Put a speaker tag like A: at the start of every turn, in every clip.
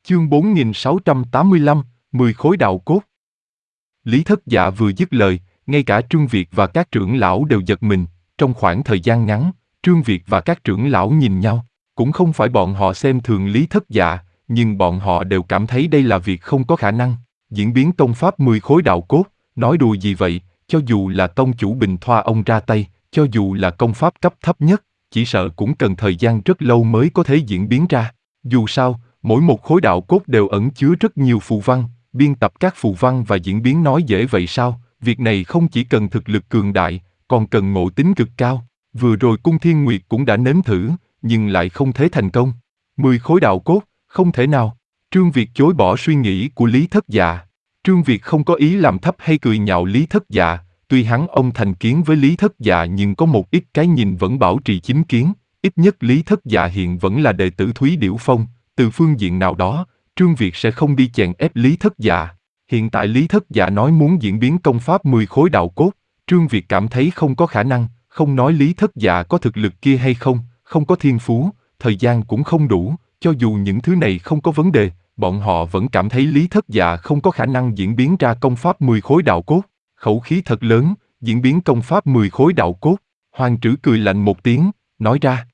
A: Chương 4685, 10 khối đạo cốt. Lý Thất Dạ vừa dứt lời, ngay cả Trương Việt và các trưởng lão đều giật mình. Trong khoảng thời gian ngắn, Trương Việt và các trưởng lão nhìn nhau. Cũng không phải bọn họ xem thường Lý Thất Dạ, nhưng bọn họ đều cảm thấy đây là việc không có khả năng. Diễn biến công pháp 10 khối đạo cốt, nói đùa gì vậy, cho dù là tông chủ Bình Thoa ông ra tay, cho dù là công pháp cấp thấp nhất, chỉ sợ cũng cần thời gian rất lâu mới có thể diễn biến ra. Dù sao, mỗi một khối đạo cốt đều ẩn chứa rất nhiều phù văn, biên tập các phù văn và diễn biến nói dễ vậy sao? Việc này không chỉ cần thực lực cường đại, còn cần ngộ tính cực cao. Vừa rồi Cung Thiên Nguyệt cũng đã nếm thử, nhưng lại không thể thành công. 10 khối đạo cốt, không thể nào. Trương Việt chối bỏ suy nghĩ của Lý Thất Dạ. Trương Việt không có ý làm thấp hay cười nhạo Lý Thất Dạ, tuy hắn ông thành kiến với Lý Thất Dạ nhưng có một ít cái nhìn vẫn bảo trì chính kiến, ít nhất Lý Thất Dạ hiện vẫn là đệ tử Thúy Điểu Phong, từ phương diện nào đó, Trương Việt sẽ không đi chèn ép Lý Thất Dạ. Hiện tại Lý Thất Dạ nói muốn diễn biến công pháp 10 khối đạo cốt, Trương Việt cảm thấy không có khả năng, không nói Lý Thất Dạ có thực lực kia hay không, không có thiên phú, thời gian cũng không đủ, cho dù những thứ này không có vấn đề, bọn họ vẫn cảm thấy Lý Thất Dạ không có khả năng diễn biến ra công pháp 10 khối đạo cốt. Khẩu khí thật lớn, diễn biến công pháp 10 khối đạo cốt. Hoàng Trử cười lạnh một tiếng, nói ra.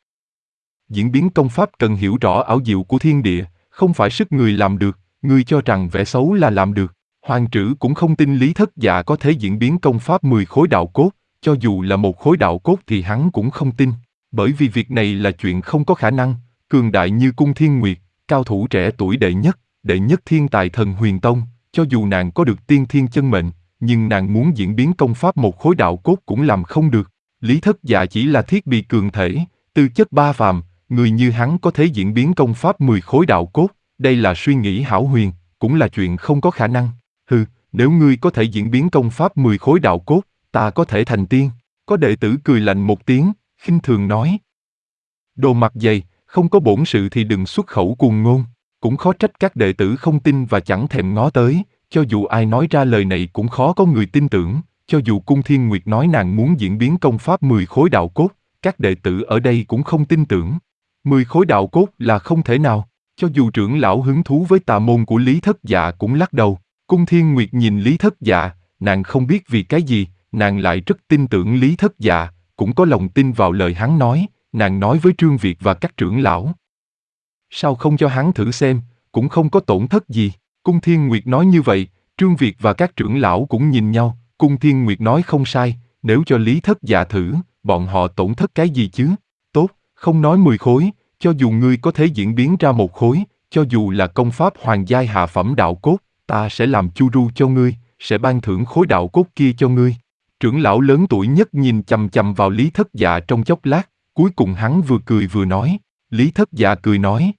A: Diễn biến công pháp cần hiểu rõ ảo diệu của thiên địa, không phải sức người làm được, ngươi cho rằng vẽ xấu là làm được. Hoàng Trử cũng không tin Lý Thất Dạ có thể diễn biến công pháp 10 khối đạo cốt, cho dù là một khối đạo cốt thì hắn cũng không tin, bởi vì việc này là chuyện không có khả năng. Cường đại như Cung Thiên Nguyệt, cao thủ trẻ tuổi đệ nhất thiên tài Thần Huyền Tông, cho dù nàng có được tiên thiên chân mệnh, nhưng nàng muốn diễn biến công pháp một khối đạo cốt cũng làm không được. Lý Thất Dạ chỉ là thiết bị cường thể, tư chất ba phàm, người như hắn có thể diễn biến công pháp 10 khối đạo cốt, đây là suy nghĩ hão huyền, cũng là chuyện không có khả năng. Hừ, nếu ngươi có thể diễn biến công pháp 10 khối đạo cốt, ta có thể thành tiên. Có đệ tử cười lạnh một tiếng, khinh thường nói. Đồ mặt dày, không có bổn sự thì đừng xuất khẩu cuồng ngôn, cũng khó trách các đệ tử không tin và chẳng thèm ngó tới, cho dù ai nói ra lời này cũng khó có người tin tưởng, cho dù Cung Thiên Nguyệt nói nàng muốn diễn biến công pháp 10 khối đạo cốt, các đệ tử ở đây cũng không tin tưởng. 10 khối đạo cốt là không thể nào, cho dù trưởng lão hứng thú với tà môn của Lý Thất Dạ cũng lắc đầu. Cung Thiên Nguyệt nhìn Lý Thất Dạ, nàng không biết vì cái gì, nàng lại rất tin tưởng Lý Thất Dạ, cũng có lòng tin vào lời hắn nói, nàng nói với Trương Việt và các trưởng lão. Sao không cho hắn thử xem, cũng không có tổn thất gì. Cung Thiên Nguyệt nói như vậy, Trương Việt và các trưởng lão cũng nhìn nhau, Cung Thiên Nguyệt nói không sai, nếu cho Lý Thất Dạ thử, bọn họ tổn thất cái gì chứ? Tốt, không nói 10 khối, cho dù ngươi có thể diễn biến ra một khối, cho dù là công pháp hoàng giai hạ phẩm đạo cốt, ta sẽ làm chu ru cho ngươi, sẽ ban thưởng khối đạo cốt kia cho ngươi. Trưởng lão lớn tuổi nhất nhìn chằm chằm vào Lý Thất Dạ trong chốc lát, cuối cùng hắn vừa cười vừa nói. Lý Thất Dạ cười nói.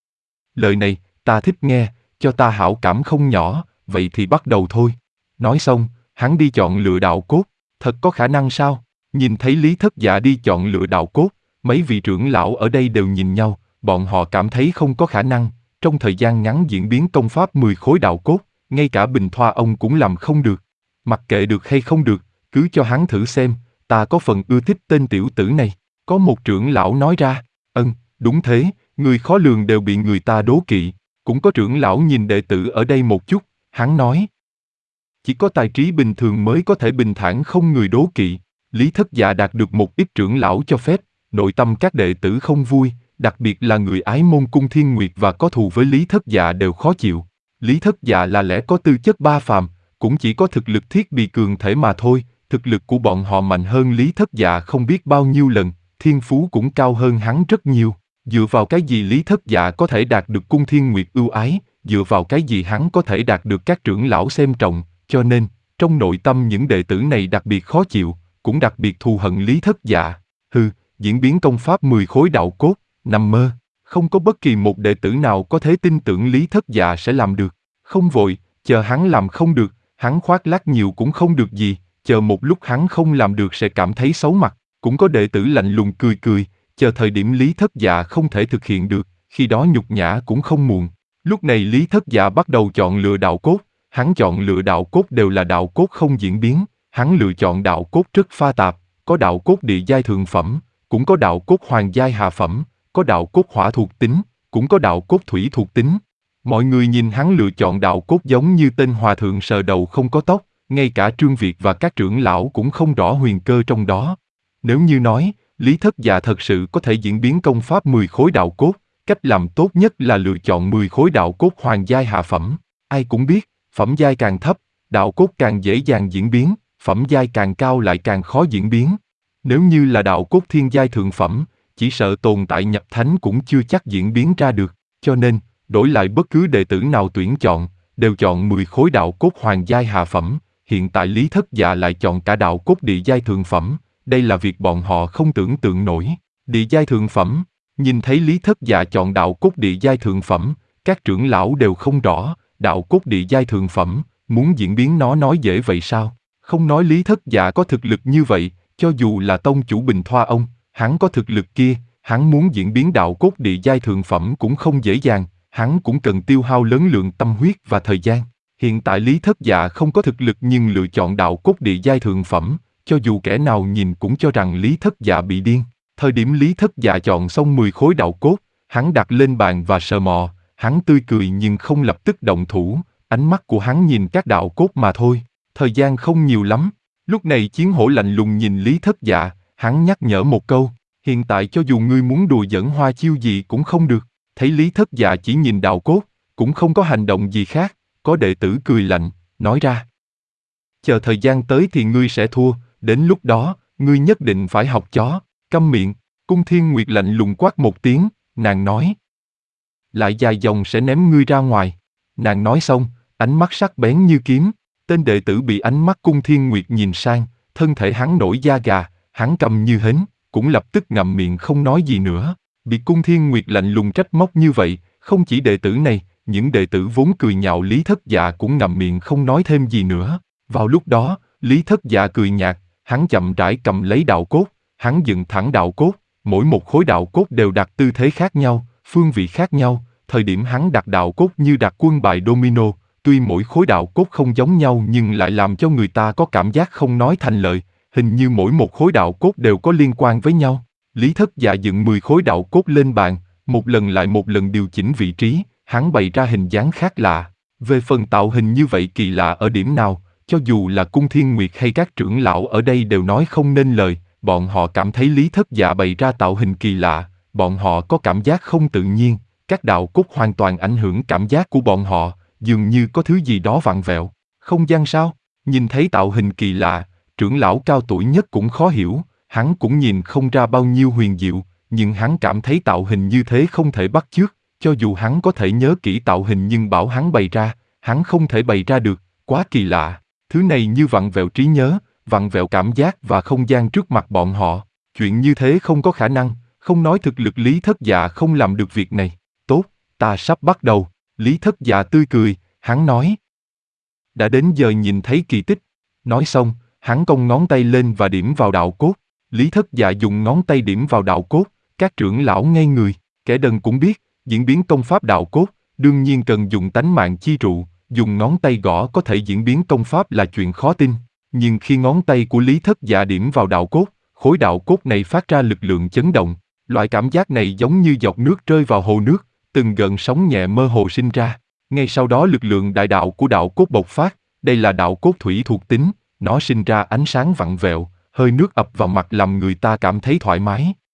A: Lời này, ta thích nghe, cho ta hảo cảm không nhỏ, vậy thì bắt đầu thôi. Nói xong, hắn đi chọn lựa đạo cốt, thật có khả năng sao? Nhìn thấy Lý Thất Dạ đi chọn lựa đạo cốt, mấy vị trưởng lão ở đây đều nhìn nhau, bọn họ cảm thấy không có khả năng, trong thời gian ngắn diễn biến công pháp 10 khối đạo cốt, ngay cả Bình Thoa ông cũng làm không được. Mặc kệ được hay không được, cứ cho hắn thử xem, ta có phần ưa thích tên tiểu tử này. Có một trưởng lão nói ra, đúng thế, người khó lường đều bị người ta đố kỵ. Cũng có trưởng lão nhìn đệ tử ở đây một chút, hắn nói. Chỉ có tài trí bình thường mới có thể bình thản không người đố kỵ. Lý Thất Dạ đạt được một ít trưởng lão cho phép, nội tâm các đệ tử không vui, đặc biệt là người ái môn Cung Thiên Nguyệt và có thù với Lý Thất Dạ đều khó chịu. Lý Thất Dạ là lẽ có tư chất ba phàm, cũng chỉ có thực lực thiết bị cường thể mà thôi, thực lực của bọn họ mạnh hơn Lý Thất Dạ không biết bao nhiêu lần, thiên phú cũng cao hơn hắn rất nhiều. Dựa vào cái gì Lý Thất Dạ có thể đạt được Cung Thiên Nguyệt ưu ái, dựa vào cái gì hắn có thể đạt được các trưởng lão xem trọng, cho nên, trong nội tâm những đệ tử này đặc biệt khó chịu, cũng đặc biệt thù hận Lý Thất Dạ. Diễn biến công pháp 10 khối đạo cốt, nằm mơ, không có bất kỳ một đệ tử nào có thể tin tưởng Lý Thất Dạ sẽ làm được. Không vội, chờ hắn làm không được, hắn khoác lác nhiều cũng không được gì, chờ một lúc hắn không làm được sẽ cảm thấy xấu mặt. Cũng có đệ tử lạnh lùng cười cười, chờ thời điểm Lý Thất Dạ không thể thực hiện được, khi đó nhục nhã cũng không muộn. Lúc này Lý Thất Dạ bắt đầu chọn lựa đạo cốt, hắn chọn lựa đạo cốt đều là đạo cốt không diễn biến, hắn lựa chọn đạo cốt rất pha tạp, có đạo cốt địa giai thượng phẩm, cũng có đạo cốt hoàng giai hạ phẩm, có đạo cốt hỏa thuộc tính, cũng có đạo cốt thủy thuộc tính. Mọi người nhìn hắn lựa chọn đạo cốt giống như tên hòa thượng sờ đầu không có tóc, ngay cả Trương Việt và các trưởng lão cũng không rõ huyền cơ trong đó. Nếu như nói, Lý Thất Dạ thật sự có thể diễn biến công pháp 10 khối đạo cốt, cách làm tốt nhất là lựa chọn 10 khối đạo cốt hoàng giai hạ phẩm. Ai cũng biết, phẩm giai càng thấp, đạo cốt càng dễ dàng diễn biến, phẩm giai càng cao lại càng khó diễn biến. Nếu như là đạo cốt thiên giai thượng phẩm, chỉ sợ tồn tại nhập thánh cũng chưa chắc diễn biến ra được, cho nên, đổi lại bất cứ đệ tử nào tuyển chọn, đều chọn 10 khối đạo cốt hoàng giai hạ phẩm, hiện tại Lý Thất Dạ lại chọn cả đạo cốt địa giai thượng phẩm, đây là việc bọn họ không tưởng tượng nổi. Địa giai thượng phẩm, nhìn thấy Lý Thất Dạ chọn đạo cốt địa giai thượng phẩm, các trưởng lão đều không rõ, đạo cốt địa giai thượng phẩm, muốn diễn biến nó nói dễ vậy sao? Không nói Lý Thất Dạ có thực lực như vậy, cho dù là tông chủ Bình Thoa ông, hắn có thực lực kia, hắn muốn diễn biến đạo cốt địa giai thượng phẩm cũng không dễ dàng, hắn cũng cần tiêu hao lớn lượng tâm huyết và thời gian. Hiện tại Lý Thất Dạ không có thực lực nhưng lựa chọn đạo cốt địa giai thượng phẩm, cho dù kẻ nào nhìn cũng cho rằng Lý Thất Dạ bị điên. Thời điểm Lý Thất Dạ chọn xong 10 khối đạo cốt, hắn đặt lên bàn và sờ mò, hắn tươi cười nhưng không lập tức động thủ, ánh mắt của hắn nhìn các đạo cốt mà thôi, thời gian không nhiều lắm. Lúc này Chiến Hổ lạnh lùng nhìn Lý Thất Dạ, hắn nhắc nhở một câu, hiện tại cho dù ngươi muốn đùa giỡn hoa chiêu gì cũng không được. Thấy Lý Thất Dạ chỉ nhìn đạo cốt, cũng không có hành động gì khác, có đệ tử cười lạnh, nói ra. Chờ thời gian tới thì ngươi sẽ thua, đến lúc đó, ngươi nhất định phải học chó, câm miệng. Cung Thiên Nguyệt lạnh lùng quát một tiếng, nàng nói. Lại dài dòng sẽ ném ngươi ra ngoài. Nàng nói xong, ánh mắt sắc bén như kiếm, tên đệ tử bị ánh mắt Cung Thiên Nguyệt nhìn sang, thân thể hắn nổi da gà, hắn câm như hến, cũng lập tức ngậm miệng không nói gì nữa. Bị Cung Thiên Nguyệt lạnh lùng trách móc như vậy, không chỉ đệ tử này, những đệ tử vốn cười nhạo Lý Thất Dạ cũng ngậm miệng không nói thêm gì nữa. Vào lúc đó, Lý Thất Dạ cười nhạt, hắn chậm rãi cầm lấy đạo cốt, hắn dựng thẳng đạo cốt, mỗi một khối đạo cốt đều đặt tư thế khác nhau, phương vị khác nhau, thời điểm hắn đặt đạo cốt như đặt quân bài domino, tuy mỗi khối đạo cốt không giống nhau nhưng lại làm cho người ta có cảm giác không nói thành lời, hình như mỗi một khối đạo cốt đều có liên quan với nhau. Lý Thất Dạ dựng 10 khối đạo cốt lên bàn, một lần lại một lần điều chỉnh vị trí, hắn bày ra hình dáng khác lạ. Về phần tạo hình như vậy kỳ lạ ở điểm nào, cho dù là Cung Thiên Nguyệt hay các trưởng lão ở đây đều nói không nên lời, bọn họ cảm thấy Lý Thất Dạ bày ra tạo hình kỳ lạ, bọn họ có cảm giác không tự nhiên, các đạo cốt hoàn toàn ảnh hưởng cảm giác của bọn họ, dường như có thứ gì đó vặn vẹo. Không gian sao? Nhìn thấy tạo hình kỳ lạ, trưởng lão cao tuổi nhất cũng khó hiểu, hắn cũng nhìn không ra bao nhiêu huyền diệu, nhưng hắn cảm thấy tạo hình như thế không thể bắt chước, cho dù hắn có thể nhớ kỹ tạo hình nhưng bảo hắn bày ra, hắn không thể bày ra được, quá kỳ lạ. Thứ này như vặn vẹo trí nhớ, vặn vẹo cảm giác và không gian trước mặt bọn họ. Chuyện như thế không có khả năng, không nói thực lực Lý Thất Dạ không làm được việc này. Tốt, ta sắp bắt đầu. Lý Thất Dạ tươi cười, hắn nói. Đã đến giờ nhìn thấy kỳ tích. Nói xong, hắn cong ngón tay lên và điểm vào đạo cốt. Lý Thất Dạ dùng ngón tay điểm vào đạo cốt, các trưởng lão ngây người, kẻ đần cũng biết, diễn biến công pháp đạo cốt, đương nhiên cần dùng tánh mạng chi trụ, dùng ngón tay gõ có thể diễn biến công pháp là chuyện khó tin. Nhưng khi ngón tay của Lý Thất Dạ điểm vào đạo cốt, khối đạo cốt này phát ra lực lượng chấn động. Loại cảm giác này giống như giọt nước rơi vào hồ nước, từng gợn sóng nhẹ mơ hồ sinh ra. Ngay sau đó lực lượng đại đạo của đạo cốt bộc phát, đây là đạo cốt thủy thuộc tính, nó sinh ra ánh sáng vặn vẹo, hơi nước ập vào mặt làm người ta cảm thấy thoải mái.